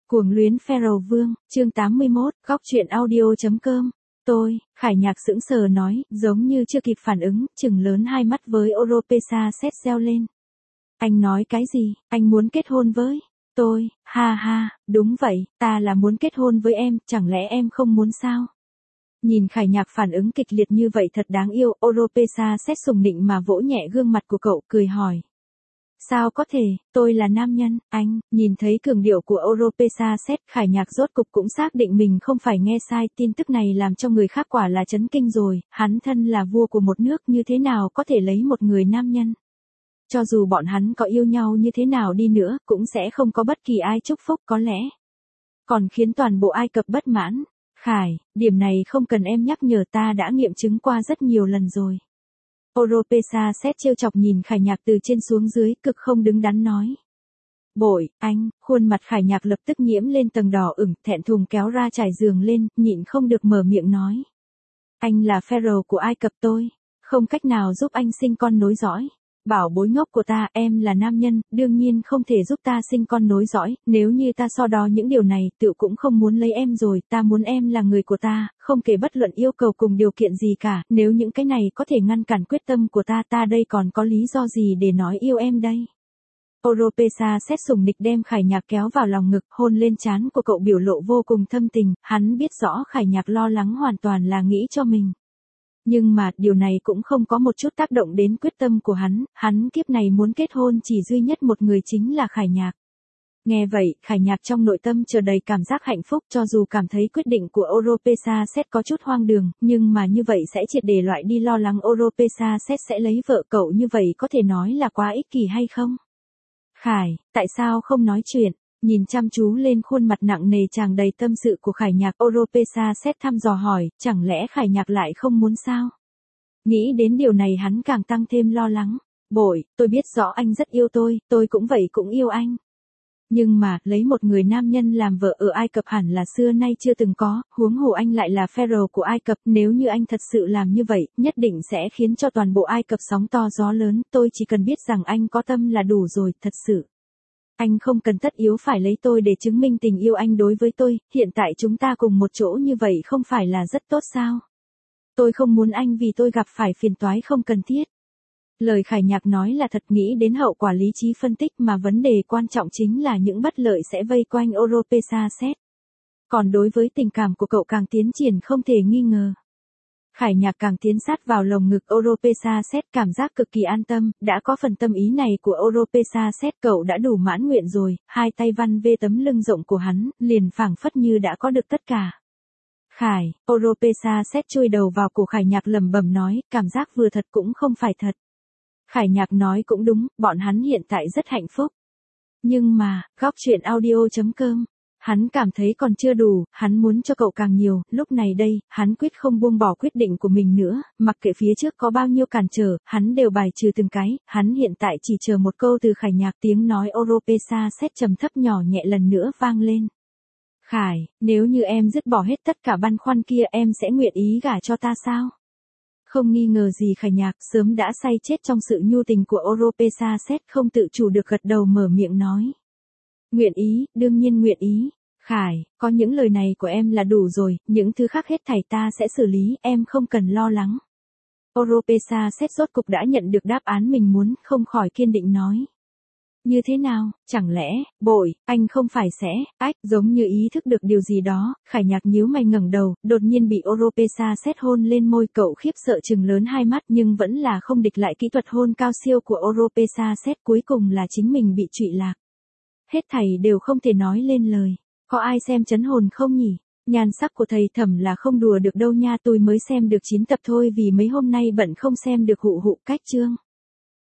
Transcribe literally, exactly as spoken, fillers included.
Cuồng luyến Pharaoh Vương, chương tám mươi mốt, góc truyện audio.com. Tôi, Khải Nhạc sững sờ nói, giống như chưa kịp phản ứng, chừng lớn hai mắt với Oropesa xét reo lên. Anh nói cái gì, anh muốn kết hôn với tôi, ha ha, đúng vậy, ta là muốn kết hôn với em, chẳng lẽ em không muốn sao? Nhìn Khải Nhạc phản ứng kịch liệt như vậy thật đáng yêu, Oropesa xét sùng nịnh mà vỗ nhẹ gương mặt của cậu, cười hỏi. Sao có thể, tôi là nam nhân, anh, nhìn thấy cường điệu của Oropesa xét, Khải Nhạc rốt cục cũng xác định mình không phải nghe sai, tin tức này làm cho người khác quả là chấn kinh rồi, hắn thân là vua của một nước như thế nào có thể lấy một người nam nhân. Cho dù bọn hắn có yêu nhau như thế nào đi nữa, cũng sẽ không có bất kỳ ai chúc phúc có lẽ. Còn khiến toàn bộ Ai Cập bất mãn. Khải, điểm này không cần em nhắc nhở, ta đã nghiệm chứng qua rất nhiều lần rồi. Oropesa xét trêu chọc nhìn Khải Nhạc từ trên xuống dưới, cực không đứng đắn nói. Bội, anh, khuôn mặt Khải Nhạc lập tức nhiễm lên tầng đỏ ửng, thẹn thùng kéo ra trải giường lên, nhịn không được mở miệng nói. Anh là Pharaoh của Ai Cập tôi, không cách nào giúp anh sinh con nối dõi. Bảo bối ngốc của ta, em là nam nhân, đương nhiên không thể giúp ta sinh con nối dõi, nếu như ta so đo những điều này, tự cũng không muốn lấy em rồi, ta muốn em là người của ta, không kể bất luận yêu cầu cùng điều kiện gì cả, nếu những cái này có thể ngăn cản quyết tâm của ta, ta đây còn có lý do gì để nói yêu em đây. Oropesa xét sùng nịch đem Khải Nhạc kéo vào lòng ngực, hôn lên trán của cậu, biểu lộ vô cùng thâm tình, hắn biết rõ Khải Nhạc lo lắng hoàn toàn là nghĩ cho mình. Nhưng mà, điều này cũng không có một chút tác động đến quyết tâm của hắn, hắn kiếp này muốn kết hôn chỉ duy nhất một người chính là Khải Nhạc. Nghe vậy, Khải Nhạc trong nội tâm chờ đầy cảm giác hạnh phúc, cho dù cảm thấy quyết định của Oropesa xét có chút hoang đường, nhưng mà như vậy sẽ triệt để loại đi lo lắng Oropesa xét sẽ lấy vợ cậu, như vậy có thể nói là quá ích kỷ hay không? Khải, tại sao không nói chuyện? Nhìn chăm chú lên khuôn mặt nặng nề tràn đầy tâm sự của Khải Nhạc, Oropesa xét thăm dò hỏi, chẳng lẽ Khải Nhạc lại không muốn sao? Nghĩ đến điều này hắn càng tăng thêm lo lắng. Bội, tôi biết rõ anh rất yêu tôi, tôi cũng vậy cũng yêu anh. Nhưng mà, lấy một người nam nhân làm vợ ở Ai Cập hẳn là xưa nay chưa từng có, huống hồ anh lại là Pharaoh của Ai Cập, nếu như anh thật sự làm như vậy, nhất định sẽ khiến cho toàn bộ Ai Cập sóng to gió lớn, tôi chỉ cần biết rằng anh có tâm là đủ rồi, thật sự. Anh không cần tất yếu phải lấy tôi để chứng minh tình yêu anh đối với tôi, hiện tại chúng ta cùng một chỗ như vậy không phải là rất tốt sao? Tôi không muốn anh vì tôi gặp phải phiền toái không cần thiết. Lời Khải Nhạc nói là thật, nghĩ đến hậu quả lý trí phân tích mà vấn đề quan trọng chính là những bất lợi sẽ vây quanh Oropesa xét. Còn đối với tình cảm của cậu càng tiến triển không thể nghi ngờ. Khải Nhạc càng tiến sát vào lồng ngực Oropesa xét, cảm giác cực kỳ an tâm, đã có phần tâm ý này của Oropesa xét, cậu đã đủ mãn nguyện rồi, hai tay văn về tấm lưng rộng của hắn, liền phảng phất như đã có được tất cả. Khải, Oropesa xét chui đầu vào cổ Khải Nhạc lẩm bẩm nói, cảm giác vừa thật cũng không phải thật. Khải Nhạc nói cũng đúng, bọn hắn hiện tại rất hạnh phúc. Nhưng mà, góc truyện audio.com. Hắn cảm thấy còn chưa đủ, hắn muốn cho cậu càng nhiều, lúc này đây, hắn quyết không buông bỏ quyết định của mình nữa, mặc kệ phía trước có bao nhiêu cản trở, hắn đều bài trừ từng cái, hắn hiện tại chỉ chờ một câu từ Khải Nhạc, tiếng nói Oropesa xét trầm thấp nhỏ nhẹ lần nữa vang lên. Khải, nếu như em dứt bỏ hết tất cả băn khoăn kia em sẽ nguyện ý gả cho ta sao? Không nghi ngờ gì Khải Nhạc sớm đã say chết trong sự nhu tình của Oropesa xét, không tự chủ được gật đầu mở miệng nói. Nguyện ý, đương nhiên nguyện ý. Khải, có những lời này của em là đủ rồi, những thứ khác hết thảy ta sẽ xử lý, em không cần lo lắng. Oropesa xét rốt cục đã nhận được đáp án mình muốn, không khỏi kiên định nói. Như thế nào, chẳng lẽ, bội, anh không phải sẽ, ách, giống như ý thức được điều gì đó, Khải Nhạc nhíu mày ngẩng đầu, đột nhiên bị Oropesa xét hôn lên môi, cậu khiếp sợ trừng lớn hai mắt nhưng vẫn là không địch lại kỹ thuật hôn cao siêu của Oropesa xét, cuối cùng là chính mình bị trụy lạc. Hết thảy đều không thể nói lên lời. Có ai xem chấn hồn không nhỉ? Nhan sắc của thầy Thẩm là không đùa được đâu nha, tôi mới xem được chín tập thôi vì mấy hôm nay bận không xem được hụ hụ cách chương.